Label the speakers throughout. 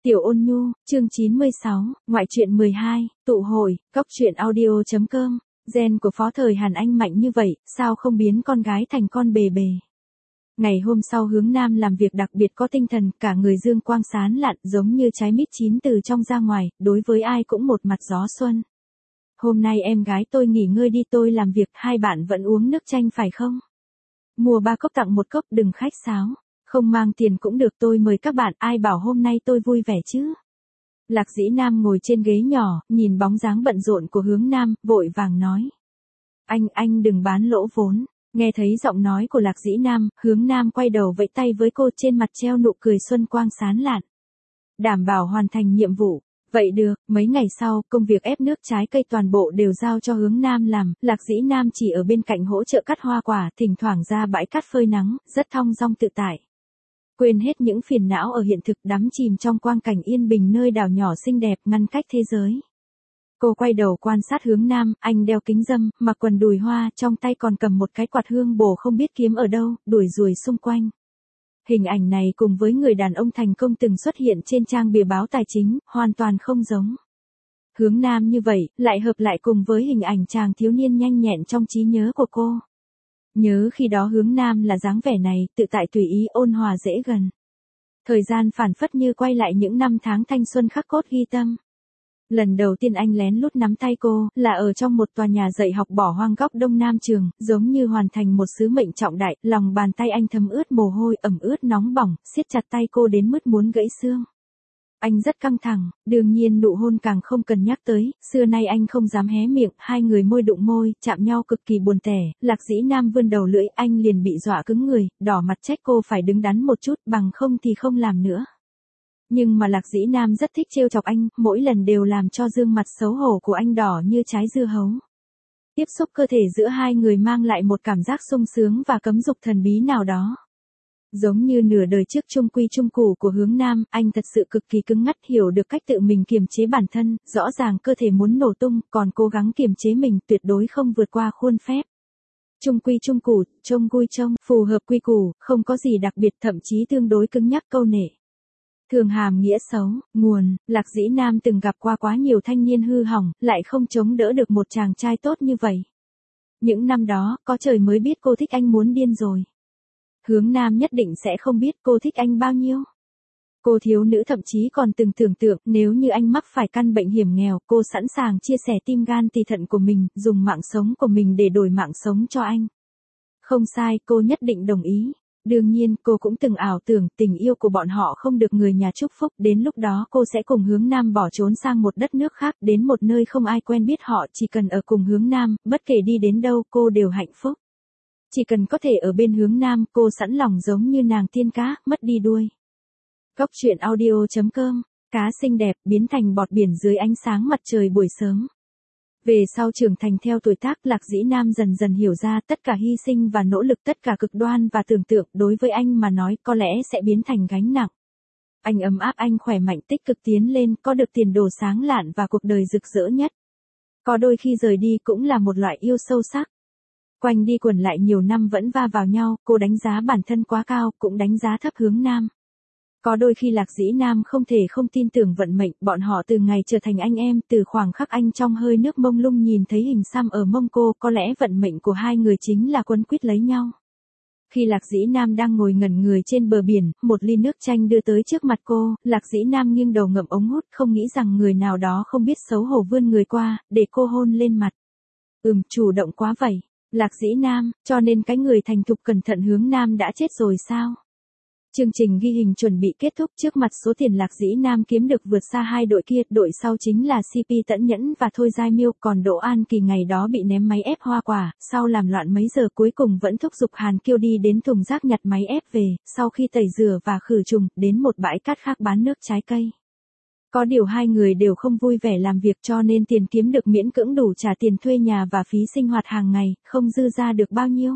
Speaker 1: Tiểu Ôn Nhu, chương 96, ngoại truyện 12, tụ hội, cóc truyện audio.com, gen của phó thời Hàn Anh mạnh như vậy, sao không biến con gái thành con bề bề. Ngày hôm sau Hướng Nam làm việc đặc biệt có tinh thần, cả người dương quang sáng lạn giống như trái mít chín từ trong ra ngoài, đối với ai cũng một mặt gió xuân. Hôm nay em gái tôi nghỉ ngơi đi, tôi làm việc, hai bạn vẫn uống nước chanh phải không? Mua 3 cốc tặng 1 cốc, đừng khách sáo. Không mang tiền cũng được, tôi mời các bạn, ai bảo hôm nay tôi vui vẻ chứ. Lạc Dĩ Nam ngồi trên ghế nhỏ, nhìn bóng dáng bận rộn của Hướng Nam, vội vàng nói. Anh đừng bán lỗ vốn. Nghe thấy giọng nói của Lạc Dĩ Nam, Hướng Nam quay đầu vẫy tay với cô, trên mặt treo nụ cười xuân quang sáng lạn. Đảm bảo hoàn thành nhiệm vụ. Vậy được, mấy ngày sau, công việc ép nước trái cây toàn bộ đều giao cho Hướng Nam làm, Lạc Dĩ Nam chỉ ở bên cạnh hỗ trợ cắt hoa quả, thỉnh thoảng ra bãi cát phơi nắng, rất thong dong tự tại. Quên hết những phiền não ở hiện thực, đắm chìm trong quang cảnh yên bình nơi đảo nhỏ xinh đẹp ngăn cách thế giới. Cô quay đầu quan sát Hướng Nam, anh đeo kính râm, mặc quần đùi hoa, trong tay còn cầm một cái quạt hương bổ không biết kiếm ở đâu, đuổi ruồi xung quanh. Hình ảnh này cùng với người đàn ông thành công từng xuất hiện trên trang bìa báo tài chính, hoàn toàn không giống. Hướng Nam như vậy, lại hợp lại cùng với hình ảnh chàng thiếu niên nhanh nhẹn trong trí nhớ của cô. Nhớ khi đó Hướng Nam là dáng vẻ này, tự tại tùy ý, ôn hòa dễ gần. Thời gian phản phất như quay lại những năm tháng thanh xuân khắc cốt ghi tâm. Lần đầu tiên anh lén lút nắm tay cô, là ở trong một tòa nhà dạy học bỏ hoang góc Đông Nam trường, giống như hoàn thành một sứ mệnh trọng đại, lòng bàn tay anh thấm ướt mồ hôi, ẩm ướt nóng bỏng, siết chặt tay cô đến mức muốn gãy xương. Anh rất căng thẳng, đương nhiên nụ hôn càng không cần nhắc tới, xưa nay anh không dám hé miệng, hai người môi đụng môi, chạm nhau cực kỳ buồn tẻ, Lạc Dĩ Nam vươn đầu lưỡi, anh liền bị dọa cứng người, đỏ mặt trách cô phải đứng đắn một chút, bằng không thì không làm nữa. Nhưng mà Lạc Dĩ Nam rất thích trêu chọc anh, mỗi lần đều làm cho gương mặt xấu hổ của anh đỏ như trái dưa hấu. Tiếp xúc cơ thể giữa hai người mang lại một cảm giác sung sướng và cấm dục thần bí nào đó. Giống như nửa đời trước trung quy trung củ của Hướng Nam, anh thật sự cực kỳ cứng ngắt, hiểu được cách tự mình kiềm chế bản thân, rõ ràng cơ thể muốn nổ tung, còn cố gắng kiềm chế mình, tuyệt đối không vượt qua khuôn phép. Trung quy trung củ, trông vui trông, phù hợp quy củ, không có gì đặc biệt, thậm chí tương đối cứng nhắc câu nệ. Thường hàm nghĩa xấu, nguồn, Lạc Dĩ Nam từng gặp qua quá nhiều thanh niên hư hỏng, lại không chống đỡ được một chàng trai tốt như vậy. Những năm đó, có trời mới biết cô thích anh muốn điên rồi. Hướng Nam nhất định sẽ không biết cô thích anh bao nhiêu. Cô thiếu nữ thậm chí còn từng tưởng tượng, nếu như anh mắc phải căn bệnh hiểm nghèo, cô sẵn sàng chia sẻ tim gan tỳ thận của mình, dùng mạng sống của mình để đổi mạng sống cho anh. Không sai, cô nhất định đồng ý. Đương nhiên, cô cũng từng ảo tưởng tình yêu của bọn họ không được người nhà chúc phúc, đến lúc đó cô sẽ cùng Hướng Nam bỏ trốn sang một đất nước khác, đến một nơi không ai quen biết họ, chỉ cần ở cùng Hướng Nam, bất kể đi đến đâu, cô đều hạnh phúc. Chỉ cần có thể ở bên Hướng Nam, cô sẵn lòng giống như nàng tiên cá, mất đi đuôi. Cóc truyện audio.com, cá xinh đẹp, biến thành bọt biển dưới ánh sáng mặt trời buổi sớm. Về sau trưởng thành theo tuổi tác, Lạc Dĩ Nam dần dần hiểu ra tất cả hy sinh và nỗ lực, tất cả cực đoan và tưởng tượng, đối với anh mà nói, có lẽ sẽ biến thành gánh nặng. Anh ấm áp, anh khỏe mạnh, tích cực tiến lên, có được tiền đồ sáng lạn và cuộc đời rực rỡ nhất. Có đôi khi rời đi cũng là một loại yêu sâu sắc. Quanh đi quẩn lại nhiều năm vẫn va vào nhau, cô đánh giá bản thân quá cao, cũng đánh giá thấp Hướng Nam. Có đôi khi Lạc Dĩ Nam không thể không tin tưởng vận mệnh, bọn họ từ ngày trở thành anh em, từ khoảng khắc anh trong hơi nước mông lung nhìn thấy hình xăm ở mông cô, có lẽ vận mệnh của hai người chính là quấn quýt lấy nhau. Khi Lạc Dĩ Nam đang ngồi ngẩn người trên bờ biển, một ly nước chanh đưa tới trước mặt cô, Lạc Dĩ Nam nghiêng đầu ngậm ống hút, không nghĩ rằng người nào đó không biết xấu hổ vươn người qua, để cô hôn lên mặt. Chủ động quá vậy. Lạc Dĩ Nam, cho nên cái người thành thục cẩn thận Hướng Nam đã chết rồi sao? Chương trình ghi hình chuẩn bị kết thúc, trước mặt số tiền Lạc Dĩ Nam kiếm được vượt xa hai đội kia, đội sau chính là CP Tẫn Nhẫn và Thôi Giai Miêu, còn Đỗ An Kỳ ngày đó bị ném máy ép hoa quả, sau làm loạn mấy giờ cuối cùng vẫn thúc giục Hàn Kiêu đi đến thùng rác nhặt máy ép về, sau khi tẩy rửa và khử trùng, đến một bãi cát khác bán nước trái cây. Có điều hai người đều không vui vẻ làm việc, cho nên tiền kiếm được miễn cưỡng đủ trả tiền thuê nhà và phí sinh hoạt hàng ngày, không dư ra được bao nhiêu.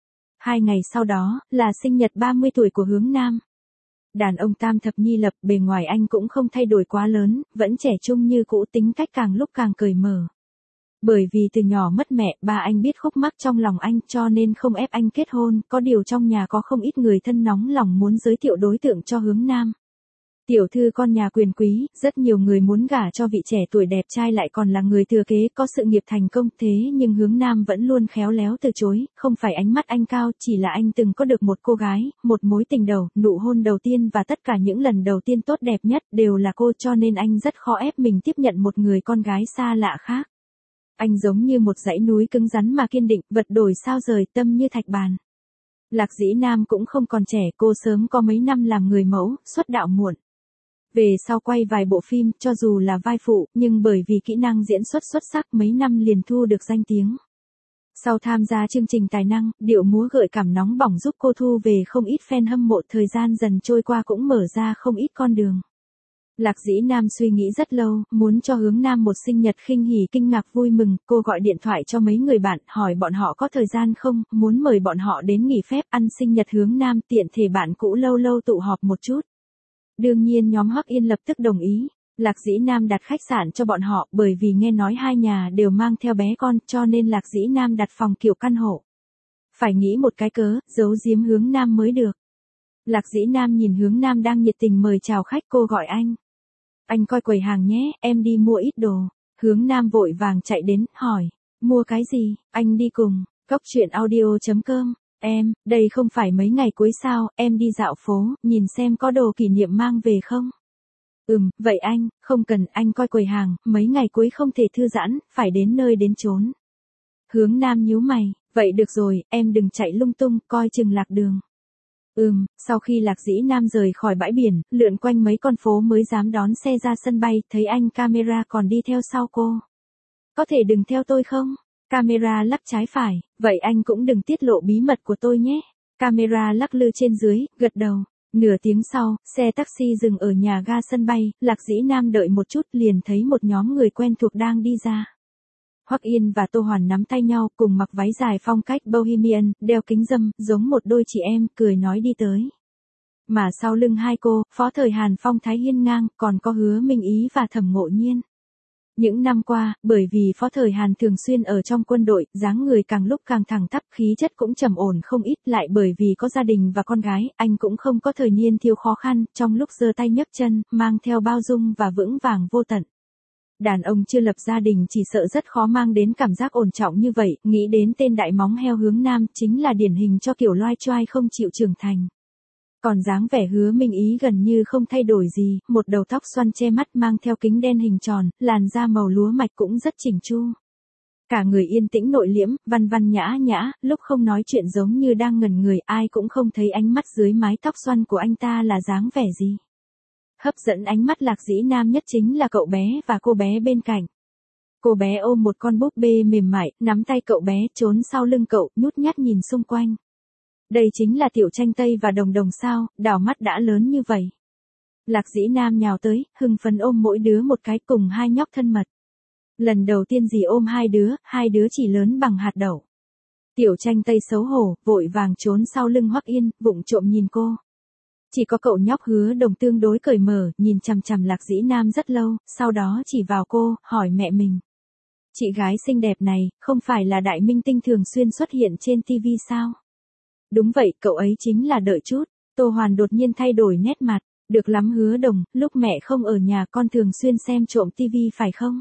Speaker 1: 2 ngày sau đó, là sinh nhật 30 tuổi của Hướng Nam. Đàn ông tam thập nhi lập, bề ngoài anh cũng không thay đổi quá lớn, vẫn trẻ trung như cũ, tính cách càng lúc càng cởi mở. Bởi vì từ nhỏ mất mẹ, ba anh biết khúc mắc trong lòng anh, cho nên không ép anh kết hôn, có điều trong nhà có không ít người thân nóng lòng muốn giới thiệu đối tượng cho Hướng Nam. Tiểu thư con nhà quyền quý, rất nhiều người muốn gả cho vị trẻ tuổi đẹp trai lại còn là người thừa kế có sự nghiệp thành công thế nhưng Hướng Nam vẫn luôn khéo léo từ chối, không phải ánh mắt anh cao, chỉ là anh từng có được một cô gái, một mối tình đầu, nụ hôn đầu tiên và tất cả những lần đầu tiên tốt đẹp nhất đều là cô cho nên anh rất khó ép mình tiếp nhận một người con gái xa lạ khác. Anh giống như một dãy núi cứng rắn mà kiên định, vật đổi sao rời, tâm như thạch bàn. Lạc Dĩ Nam cũng không còn trẻ, cô sớm có mấy năm làm người mẫu, xuất đạo muộn. Về sau quay vài bộ phim, cho dù là vai phụ, nhưng bởi vì kỹ năng diễn xuất xuất sắc mấy năm liền thu được danh tiếng. Sau tham gia chương trình tài năng, điệu múa gợi cảm nóng bỏng giúp cô thu về không ít fan hâm mộ, thời gian dần trôi qua cũng mở ra không ít con đường. Lạc Dĩ Nam suy nghĩ rất lâu, muốn cho Hướng Nam một sinh nhật khinh hỉ kinh ngạc vui mừng, cô gọi điện thoại cho mấy người bạn, hỏi bọn họ có thời gian không, muốn mời bọn họ đến nghỉ phép ăn sinh nhật Hướng Nam, tiện thể bạn cũ lâu lâu tụ họp một chút. Đương nhiên nhóm Hoắc Yên lập tức đồng ý. Lạc Dĩ Nam đặt khách sạn cho bọn họ bởi vì nghe nói hai nhà đều mang theo bé con cho nên Lạc Dĩ Nam đặt phòng kiểu căn hộ. Phải nghĩ một cái cớ, giấu giếm Hướng Nam mới được. Lạc Dĩ Nam nhìn Hướng Nam đang nhiệt tình mời chào khách, cô gọi anh. Anh coi quầy hàng nhé, em đi mua ít đồ. Hướng Nam vội vàng chạy đến, hỏi. Mua cái gì, anh đi cùng. Cốc truyện audio.com. Em, đây không phải mấy ngày cuối sao, em đi dạo phố, nhìn xem có đồ kỷ niệm mang về không? Vậy anh, không cần, anh coi quầy hàng, mấy ngày cuối không thể thư giãn, phải đến nơi đến chốn. Hướng Nam nhíu mày, vậy được rồi, em đừng chạy lung tung, coi chừng lạc đường. Sau khi Lạc Dĩ Nam rời khỏi bãi biển, lượn quanh mấy con phố mới dám đón xe ra sân bay, thấy anh camera còn đi theo sau cô. Có thể đừng theo tôi không? Camera lắc trái phải, vậy anh cũng đừng tiết lộ bí mật của tôi nhé. Camera lắc lư trên dưới, gật đầu. Nửa tiếng sau, xe taxi dừng ở nhà ga sân bay, Lạc Dĩ Nam đợi một chút liền thấy một nhóm người quen thuộc đang đi ra. Hoắc Yên và Tô Hoàn nắm tay nhau cùng mặc váy dài phong cách bohemian, đeo kính râm, giống một đôi chị em, cười nói đi tới. Mà sau lưng hai cô, Phó Thời Hàn phong thái hiên ngang, còn có Hứa Minh Ý và Thẩm Ngộ Nhiên. Những năm qua, bởi vì Phó Thời Hàn thường xuyên ở trong quân đội, dáng người càng lúc càng thẳng tắp, khí chất cũng trầm ổn không ít, lại bởi vì có gia đình và con gái, anh cũng không có thời niên thiếu khó khăn, trong lúc giơ tay nhấc chân, mang theo bao dung và vững vàng vô tận. Đàn ông chưa lập gia đình chỉ sợ rất khó mang đến cảm giác ổn trọng như vậy, nghĩ đến tên đại móng heo Hướng Nam chính là điển hình cho kiểu loai choai không chịu trưởng thành. Còn dáng vẻ Hứa Minh Ý gần như không thay đổi gì, một đầu tóc xoăn che mắt mang theo kính đen hình tròn, làn da màu lúa mạch cũng rất chỉnh chu. Cả người yên tĩnh nội liễm, văn văn nhã nhã, lúc không nói chuyện giống như đang ngẩn người, ai cũng không thấy ánh mắt dưới mái tóc xoăn của anh ta là dáng vẻ gì. Hấp dẫn ánh mắt Lạc Dĩ Nam nhất chính là cậu bé và cô bé bên cạnh. Cô bé ôm một con búp bê mềm mại, nắm tay cậu bé trốn sau lưng cậu, nhút nhát nhìn xung quanh. Đây chính là Tiểu Tranh Tây và Đồng Đồng sao, đảo mắt đã lớn như vậy. Lạc Dĩ Nam nhào tới, hưng phấn ôm mỗi đứa một cái cùng hai nhóc thân mật. Lần đầu tiên dì ôm hai đứa chỉ lớn bằng hạt đậu. Tiểu Tranh Tây xấu hổ, vội vàng trốn sau lưng Hoắc Yên, vụng trộm nhìn cô. Chỉ có cậu nhóc Hứa Đồng tương đối cởi mở, nhìn chằm chằm Lạc Dĩ Nam rất lâu, sau đó chỉ vào cô, hỏi mẹ mình. Chị gái xinh đẹp này, không phải là đại minh tinh thường xuyên xuất hiện trên TV sao? Đúng vậy, cậu ấy chính là đợi chút. Tô Hoàn đột nhiên thay đổi nét mặt. Được lắm Hứa Đồng, lúc mẹ không ở nhà con thường xuyên xem trộm TV phải không?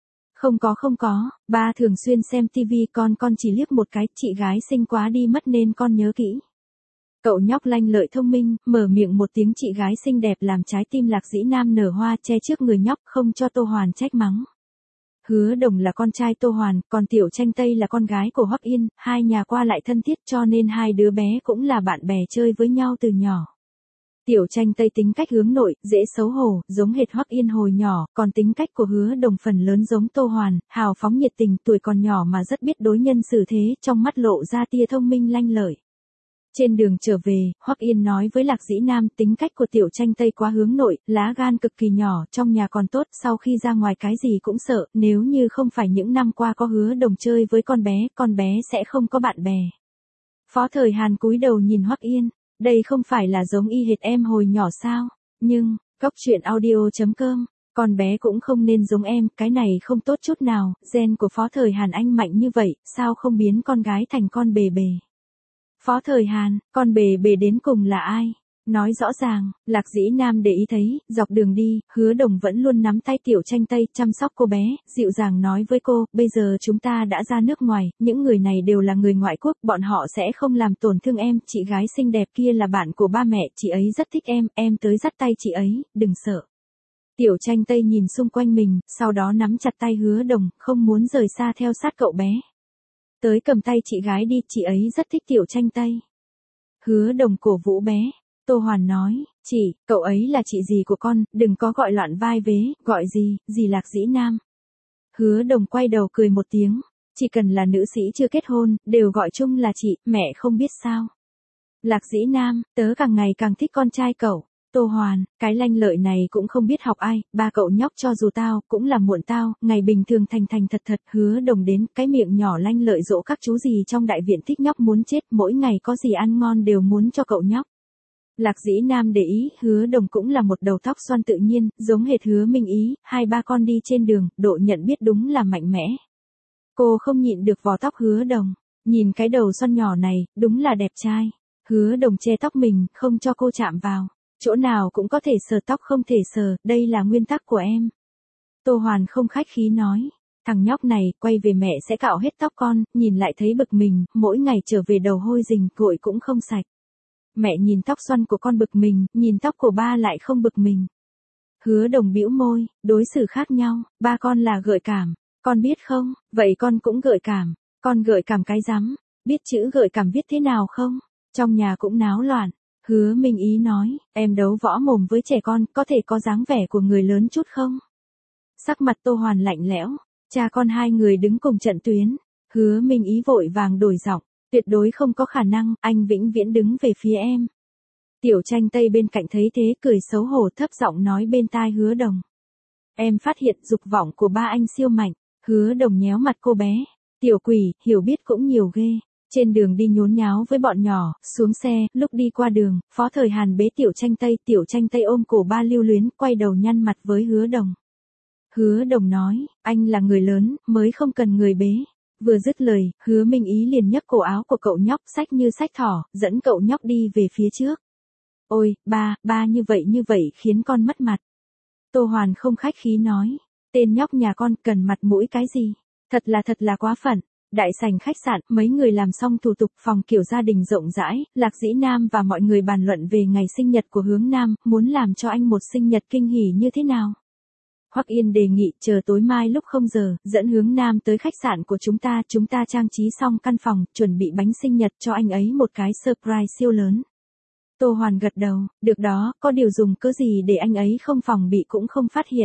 Speaker 1: Không có, ba thường xuyên xem TV, con chỉ liếc một cái, chị gái xinh quá đi mất nên con nhớ kỹ. Cậu nhóc lanh lợi thông minh, mở miệng một tiếng chị gái xinh đẹp làm trái tim Lạc Dĩ Nam nở hoa, che trước người nhóc, không cho Tô Hoàn trách mắng. Hứa Đồng là con trai Tô Hoàn, còn Tiểu Tranh Tây là con gái của Hoắc Yên, hai nhà qua lại thân thiết cho nên hai đứa bé cũng là bạn bè chơi với nhau từ nhỏ. Tiểu Tranh Tây tính cách hướng nội, dễ xấu hổ, giống hệt Hoắc Yên hồi nhỏ, còn tính cách của Hứa Đồng phần lớn giống Tô Hoàn, hào phóng nhiệt tình, tuổi còn nhỏ mà rất biết đối nhân xử thế, trong mắt lộ ra tia thông minh lanh lợi. Trên đường trở về, Hoắc Yên nói với Lạc Dĩ Nam tính cách của Tiểu Tranh Tây quá hướng nội, lá gan cực kỳ nhỏ, trong nhà còn tốt, sau khi ra ngoài cái gì cũng sợ, nếu như không phải những năm qua có Hứa Đồng chơi với con bé sẽ không có bạn bè. Phó Thời Hàn cúi đầu nhìn Hoắc Yên, đây không phải là giống y hệt em hồi nhỏ sao, nhưng, Cốc truyện audio.com, con bé cũng không nên giống em, cái này không tốt chút nào, gen của Phó Thời Hàn anh mạnh như vậy, sao không biến con gái thành con bề bề. Phó Thời Hàn, con bề bề đến cùng là ai? Nói rõ ràng, Lạc Dĩ Nam để ý thấy, dọc đường đi, Hứa Đồng vẫn luôn nắm tay Tiểu Tranh Tây, chăm sóc cô bé, dịu dàng nói với cô, bây giờ chúng ta đã ra nước ngoài, những người này đều là người ngoại quốc, bọn họ sẽ không làm tổn thương em, chị gái xinh đẹp kia là bạn của ba mẹ, chị ấy rất thích em tới dắt tay chị ấy, đừng sợ. Tiểu Tranh Tây nhìn xung quanh mình, sau đó nắm chặt tay Hứa Đồng, không muốn rời xa theo sát cậu bé. Tới cầm tay chị gái đi, chị ấy rất thích Tiểu Tranh Tây. Hứa Đồng cổ vũ bé. Tô Hoàn nói, chị, cậu ấy là chị dì của con, đừng có gọi loạn vai vế, gọi gì Lạc Dĩ Nam. Hứa Đồng quay đầu cười một tiếng, chỉ cần là nữ sĩ chưa kết hôn, đều gọi chung là chị, mẹ không biết sao. Lạc Dĩ Nam, tớ càng ngày càng thích con trai cậu. Tô Hoàn, cái lanh lợi này cũng không biết học ai, ba cậu nhóc cho dù tao, cũng là muộn tao, ngày bình thường thành thật, Hứa Đồng đến, cái miệng nhỏ lanh lợi dỗ các chú gì trong đại viện thích nhóc muốn chết, mỗi ngày có gì ăn ngon đều muốn cho cậu nhóc. Lạc Dĩ Nam để ý, Hứa Đồng cũng là một đầu tóc xoăn tự nhiên, giống hệt Hứa Minh Ý, hai ba con đi trên đường, độ nhận biết đúng là mạnh mẽ. Cô không nhịn được vò tóc Hứa Đồng, nhìn cái đầu xoăn nhỏ này, đúng là đẹp trai. Hứa Đồng che tóc mình, không cho cô chạm vào, chỗ nào cũng có thể sờ tóc không thể sờ, đây là nguyên tắc của em. Tô Hoàn không khách khí nói, thằng nhóc này, quay về mẹ sẽ cạo hết tóc con, nhìn lại thấy bực mình, mỗi ngày trở về đầu hôi rình, gội cũng không sạch. Mẹ nhìn tóc xoăn của con bực mình, nhìn tóc của ba lại không bực mình. Hứa Đồng bĩu môi, đối xử khác nhau, ba con là gợi cảm, con biết không, vậy con cũng gợi cảm, con gợi cảm cái rắm, biết chữ gợi cảm viết thế nào không, trong nhà cũng náo loạn. Hứa Minh Ý nói, em đấu võ mồm với trẻ con, có thể có dáng vẻ của người lớn chút không? Sắc mặt Tô Hoàn lạnh lẽo, cha con hai người đứng cùng trận tuyến, Hứa Minh Ý vội vàng đổi giọng. Tuyệt đối không có khả năng, anh vĩnh viễn đứng về phía em. Tiểu Tranh Tây bên cạnh thấy thế cười xấu hổ thấp giọng nói bên tai Hứa Đồng. Em phát hiện dục vọng của ba anh siêu mạnh. Hứa Đồng nhéo mặt cô bé. Tiểu quỷ, hiểu biết cũng nhiều ghê. Trên đường đi nhốn nháo với bọn nhỏ, xuống xe, lúc đi qua đường, Phó Thời Hàn bế Tiểu Tranh Tây ôm cổ ba lưu luyến, quay đầu nhăn mặt với Hứa Đồng. Hứa Đồng nói, anh là người lớn, mới không cần người bế. Vừa dứt lời, Hứa Minh Ý liền nhấc cổ áo của cậu nhóc xách như xách thỏ, dẫn cậu nhóc đi về phía trước. Ôi, ba như vậy khiến con mất mặt. Tô Hoàn không khách khí nói, tên nhóc nhà con cần mặt mũi cái gì, thật là quá phận. Đại sảnh khách sạn, mấy người làm xong thủ tục, phòng kiểu gia đình rộng rãi, Lạc Dĩ Nam và mọi người bàn luận về ngày sinh nhật của Hướng Nam, muốn làm cho anh một sinh nhật kinh hỉ như thế nào. Hoắc Yên đề nghị chờ tối mai lúc 0 giờ, dẫn Hướng Nam tới khách sạn của chúng ta trang trí xong căn phòng, chuẩn bị bánh sinh nhật cho anh ấy một cái surprise siêu lớn. Tô Hoàn gật đầu, được đó, có điều dùng cớ gì để anh ấy không phòng bị cũng không phát hiện.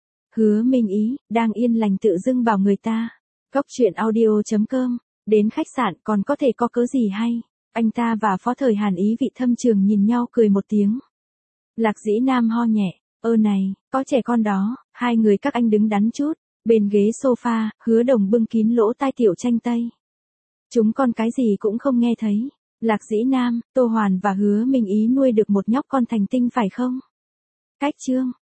Speaker 1: Hứa Minh Ý, đang yên lành tự dưng bảo người ta. Cóc truyện audio.com, đến khách sạn còn có thể có cớ gì hay. Anh ta và Phó Thời Hàn ý vị thâm trường nhìn nhau cười một tiếng. Lạc Dĩ Nam ho nhẹ. Này, có trẻ con đó, hai người các anh đứng đắn chút, bên ghế sofa, Hứa Đồng bưng kín lỗ tai Tiểu Tranh Tây. Chúng con cái gì cũng không nghe thấy. Lạc Dĩ Nam, Tô Hoàn và Hứa Minh Ý nuôi được một nhóc con thành tinh phải không? Cách chương.